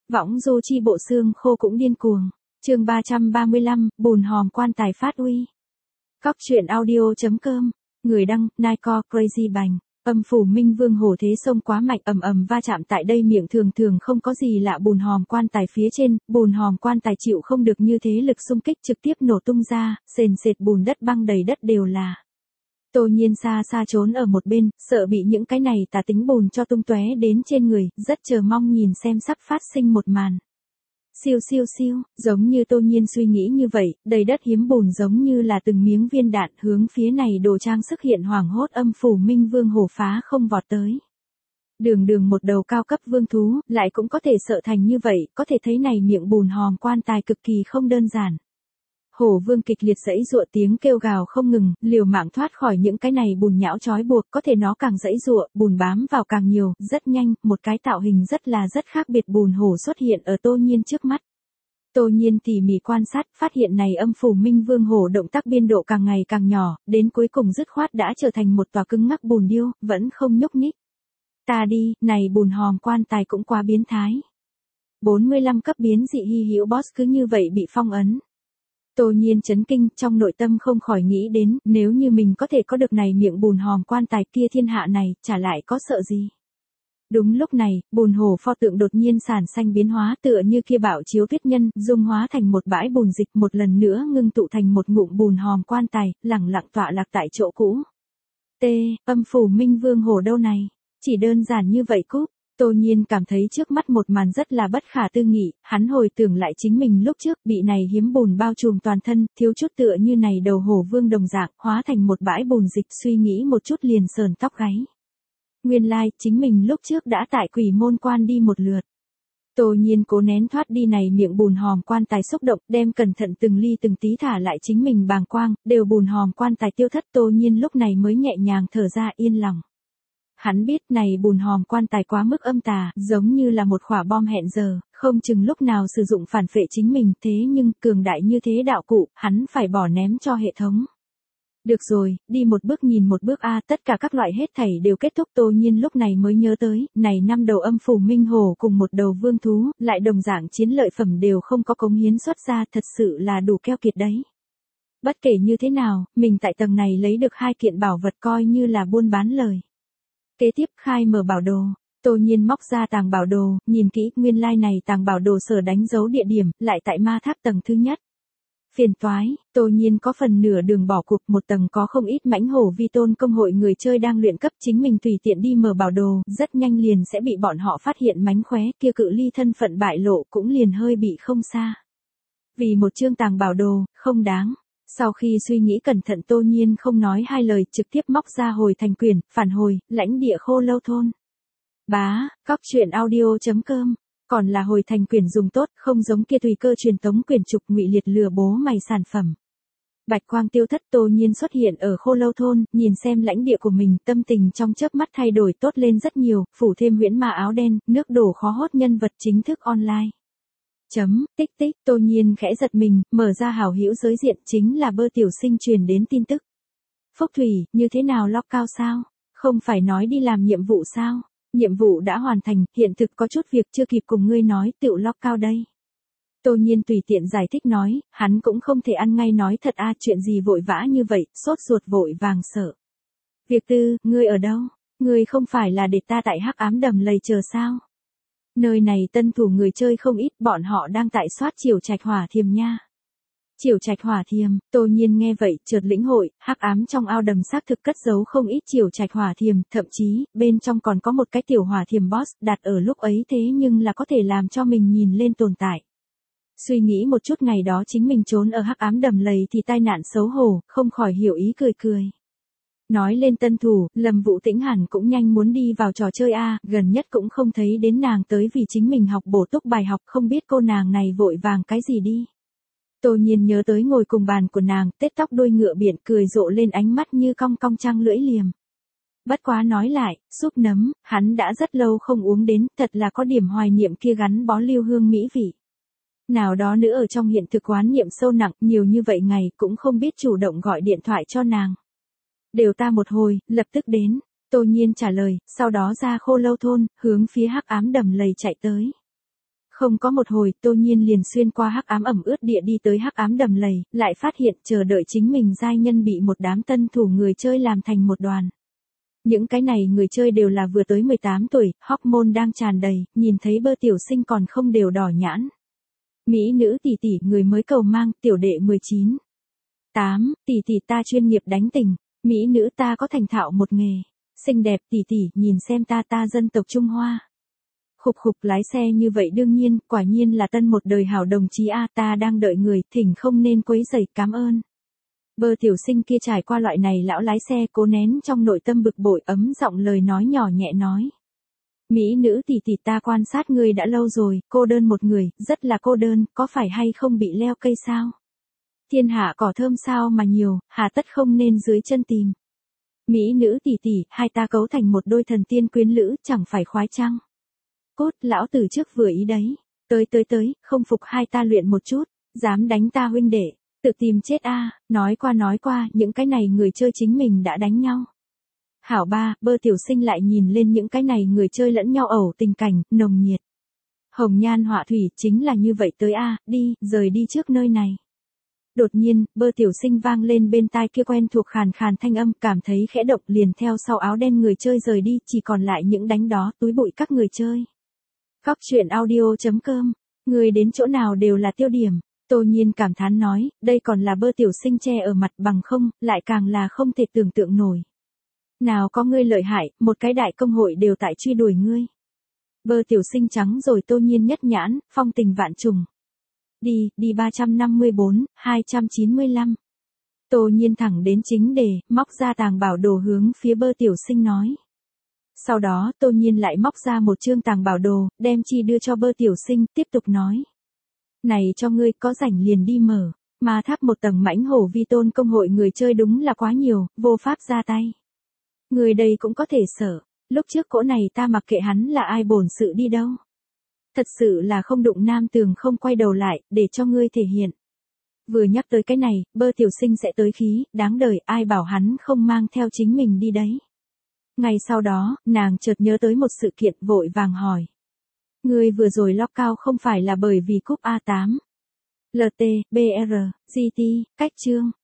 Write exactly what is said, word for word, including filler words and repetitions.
Võng du chi bộ xương khô cũng điên cuồng. Chương ba trăm ba mươi lăm, bùn hòm quan tài phát uy. Cóc truyện audio chấm com. Người đăng, Nike Crazy Bành. Âm phủ Minh Vương hổ thế sông quá mạnh, ầm ầm va chạm tại đây miệng thường thường không có gì lạ bùn hòm quan tài phía trên, bùn hòm quan tài chịu không được như thế lực xung kích trực tiếp nổ tung ra, sền sệt bùn đất băng đầy đất đều là. Tô Nhiên xa xa trốn ở một bên, sợ bị những cái này tà tính bùn cho tung tóe đến trên người, rất chờ mong nhìn xem sắp phát sinh một màn. Siêu siêu siêu, giống như Tô Nhiên suy nghĩ như vậy, đầy đất hiếm bùn giống như là từng miếng viên đạn hướng phía này đồ trang sức hiện hoàng hốt âm phủ Minh Vương hổ phá không vọt tới. Đường đường một đầu cao cấp vương thú, lại cũng có thể sợ thành như vậy, có thể thấy này miệng bùn hòm quan tài cực kỳ không đơn giản. Hổ vương kịch liệt giãy giụa tiếng kêu gào không ngừng, liều mạng thoát khỏi những cái này bùn nhão trói buộc, có thể nó càng giãy giụa, bùn bám vào càng nhiều, rất nhanh, một cái tạo hình rất là rất khác biệt bùn hổ xuất hiện ở Tô Nhiên trước mắt. Tô Nhiên tỉ mỉ quan sát, phát hiện này âm phủ Minh Vương hổ động tác biên độ càng ngày càng nhỏ, đến cuối cùng dứt khoát đã trở thành một tòa cứng ngắc bùn điêu, vẫn không nhúc nhích. Ta đi, này bùn hòm quan tài cũng quá biến thái. bốn mươi lăm cấp biến dị hy hữu boss cứ như vậy bị phong ấn. Tô Nhiên chấn kinh, trong nội tâm không khỏi nghĩ đến, nếu như mình có thể có được này miệng bùn hòm quan tài kia thiên hạ này, chả lại có sợ gì. Đúng lúc này, bùn hổ pho tượng đột nhiên sản xanh biến hóa tựa như kia bạo chiếu tuyết nhân, dung hóa thành một bãi bùn dịch một lần nữa ngưng tụ thành một ngụm bùn hòm quan tài, lẳng lặng tọa lạc tại chỗ cũ. T, âm phủ Minh Vương hổ đâu này? Chỉ đơn giản như vậy cúp. Tô Nhiên cảm thấy trước mắt một màn rất là bất khả tư nghị, hắn hồi tưởng lại chính mình lúc trước bị này hiếm bùn bao trùm toàn thân, thiếu chút tựa như này đầu hổ vương đồng dạng, hóa thành một bãi bùn dịch suy nghĩ một chút liền sờn tóc gáy. Nguyên lai, like, chính mình lúc trước đã tại quỷ môn quan đi một lượt. Tô Nhiên cố nén thoát đi này miệng bùn hòm quan tài xúc động, đem cẩn thận từng ly từng tí thả lại chính mình bàng quang, đều bùn hòm quan tài tiêu thất. Tô Nhiên lúc này mới nhẹ nhàng thở ra yên lòng. Hắn biết này bùn hòm quan tài quá mức âm tà, giống như là một quả bom hẹn giờ, không chừng lúc nào sử dụng phản phệ chính mình, thế nhưng cường đại như thế đạo cụ, hắn phải bỏ ném cho hệ thống. Được rồi, đi một bước nhìn một bước a, tất cả các loại hết thảy đều kết thúc. Tô Nhiên lúc này mới nhớ tới, này năm đầu âm phủ Minh hổ cùng một đầu vương thú, lại đồng dạng chiến lợi phẩm đều không có cống hiến xuất ra, thật sự là đủ keo kiệt đấy. Bất kể như thế nào, mình tại tầng này lấy được hai kiện bảo vật coi như là buôn bán lời. Kế tiếp khai mở bảo đồ, Tô Nhiên móc ra tàng bảo đồ, nhìn kỹ, nguyên lai like này tàng bảo đồ sở đánh dấu địa điểm, lại tại ma tháp tầng thứ nhất. Phiền toái, Tô Nhiên có phần nửa đường bỏ cuộc, một tầng có không ít mãnh hổ vi tôn công hội người chơi đang luyện cấp, chính mình tùy tiện đi mở bảo đồ, rất nhanh liền sẽ bị bọn họ phát hiện mánh khóe, kia cự ly thân phận bại lộ cũng liền hơi bị không xa. Vì một chương tàng bảo đồ, không đáng. Sau khi suy nghĩ cẩn thận Tô Nhiên không nói hai lời, trực tiếp móc ra hồi thành quyển, phản hồi, lãnh địa khô lâu thôn. Bá, cóc truyện audio chấm com. Còn là hồi thành quyển dùng tốt, không giống kia tùy cơ truyền tống quyển trục ngụy liệt lừa bố mày sản phẩm. Bạch quang tiêu thất, Tô Nhiên xuất hiện ở khô lâu thôn, nhìn xem lãnh địa của mình, tâm tình trong chớp mắt thay đổi tốt lên rất nhiều, phủ thêm huyễn ma áo đen, nước đổ khó hốt nhân vật chính thức online. Chấm, tích tích, Tô Nhiên khẽ giật mình, mở ra hảo hữu giới diện, chính là Bơ tiểu sinh truyền đến tin tức. Phúc Thủy, như thế nào lock cao sao? Không phải nói đi làm nhiệm vụ sao? Nhiệm vụ đã hoàn thành, hiện thực có chút việc chưa kịp cùng ngươi nói, tự lock cao đây. Tô Nhiên tùy tiện giải thích nói, hắn cũng không thể ăn ngay nói thật a, chuyện gì vội vã như vậy, sốt ruột vội vàng sợ. Việc tư, ngươi ở đâu? Ngươi không phải là để ta tại hắc ám đầm lầy chờ sao? Nơi này tân thủ người chơi không ít, bọn họ đang tại soát Triều Trạch Hỏa Thiềm nha. Triều Trạch Hỏa Thiềm, Tô Nhiên nghe vậy, chợt lĩnh hội, hắc ám trong ao đầm xác thực cất giấu không ít Triều Trạch Hỏa Thiềm, thậm chí, bên trong còn có một cái tiểu hỏa thiềm boss, đặt ở lúc ấy thế nhưng là có thể làm cho mình nhìn lên tồn tại. Suy nghĩ một chút ngày đó chính mình trốn ở hắc ám đầm lầy thì tai nạn xấu hổ, không khỏi hiểu ý cười cười. Nói lên tân thủ, Lâm Vũ Tĩnh hẳn cũng nhanh muốn đi vào trò chơi a, gần nhất cũng không thấy đến nàng tới vì chính mình học bổ túc bài học, không biết cô nàng này vội vàng cái gì đi. Tô Nhiên nhớ tới ngồi cùng bàn của nàng, tết tóc đuôi ngựa biển, cười rộ lên ánh mắt như cong cong trăng lưỡi liềm. Bất quá nói lại, súp nấm, hắn đã rất lâu không uống đến, thật là có điểm hoài niệm kia gắn bó lưu hương mỹ vị. Nào đó nữa ở trong hiện thực quán niệm sâu nặng, nhiều như vậy ngày cũng không biết chủ động gọi điện thoại cho nàng. Đều ta một hồi, lập tức đến. Tô Nhiên trả lời, sau đó ra khô lâu thôn, hướng phía hắc ám đầm lầy chạy tới. Không có một hồi, Tô Nhiên liền xuyên qua hắc ám ẩm ướt địa đi tới hắc ám đầm lầy, lại phát hiện chờ đợi chính mình giai nhân bị một đám tân thủ người chơi làm thành một đoàn. Những cái này người chơi đều là vừa tới mười tám tuổi, hormone đang tràn đầy, nhìn thấy bơ tiểu sinh còn không đều đỏ nhãn. Mỹ nữ tỷ tỷ người mới cầu mang, tiểu đệ mười chín. tám, tỷ tỷ ta chuyên nghiệp đánh tình, mỹ nữ ta có thành thạo một nghề. Xinh đẹp tỷ tỷ, nhìn xem ta ta dân tộc Trung Hoa. Khục khục lái xe như vậy đương nhiên, quả nhiên là tân một đời hảo đồng chí a, ta đang đợi người, thỉnh không nên quấy rầy, cảm ơn. Bơ tiểu sinh kia trải qua loại này lão lái xe cố nén trong nội tâm bực bội ấm giọng lời nói nhỏ nhẹ nói. Mỹ nữ tỷ tỷ ta quan sát ngươi đã lâu rồi, cô đơn một người, rất là cô đơn, có phải hay không bị leo cây sao? Thiên hạ cỏ thơm sao mà nhiều, hà tất không nên dưới chân tìm. Mỹ nữ tỷ tỷ, hai ta cấu thành một đôi thần tiên quyến lữ, chẳng phải khoái chăng? Cốt, lão tử trước vừa ý đấy. Tới tới tới, không phục hai ta luyện một chút, dám đánh ta huynh đệ, tự tìm chết a. Nói qua nói qua, những cái này người chơi chính mình đã đánh nhau. Hảo ba, bơ tiểu sinh lại nhìn lên những cái này người chơi lẫn nhau ẩu tình cảnh, nồng nhiệt. Hồng nhan họa thủy, chính là như vậy tới a, đi, rời đi trước nơi này. Đột nhiên, bơ tiểu sinh vang lên bên tai kia quen thuộc khàn khàn thanh âm, cảm thấy khẽ động liền theo sau áo đen người chơi rời đi, chỉ còn lại những đánh đó, túi bụi các người chơi. Góc truyện audio chấm com, người đến chỗ nào đều là tiêu điểm. Tô Nhiên cảm thán nói, đây còn là bơ tiểu sinh che ở mặt bằng không, lại càng là không thể tưởng tượng nổi. Nào có ngươi lợi hại, một cái đại công hội đều tại truy đuổi ngươi. Bơ tiểu sinh trắng rồi Tô Nhiên nhất nhãn, phong tình vạn trùng. Đi, đi ba trăm năm mươi bốn, hai trăm chín mươi lăm. Tô Nhiên thẳng đến chính đề, móc ra tàng bảo đồ hướng phía bơ tiểu sinh nói. Sau đó Tô Nhiên lại móc ra một chương tàng bảo đồ, đem chi đưa cho bơ tiểu sinh, tiếp tục nói. Này cho ngươi, có rảnh liền đi mở, mà tháp một tầng mãnh hổ vi tôn công hội người chơi đúng là quá nhiều, vô pháp ra tay. Người đây cũng có thể sợ, lúc trước cỗ này ta mặc kệ hắn là ai bổn sự đi đâu. Thật sự là không đụng nam tường không quay đầu lại, để cho ngươi thể hiện. Vừa nhắc tới cái này, bơ tiểu sinh sẽ tới khí, đáng đời, ai bảo hắn không mang theo chính mình đi đấy. Ngày sau đó, nàng chợt nhớ tới một sự kiện vội vàng hỏi. Ngươi vừa rồi lock cao không phải là bởi vì cúp a tám. lờ tê, bê rờ, giê tê, cách chương.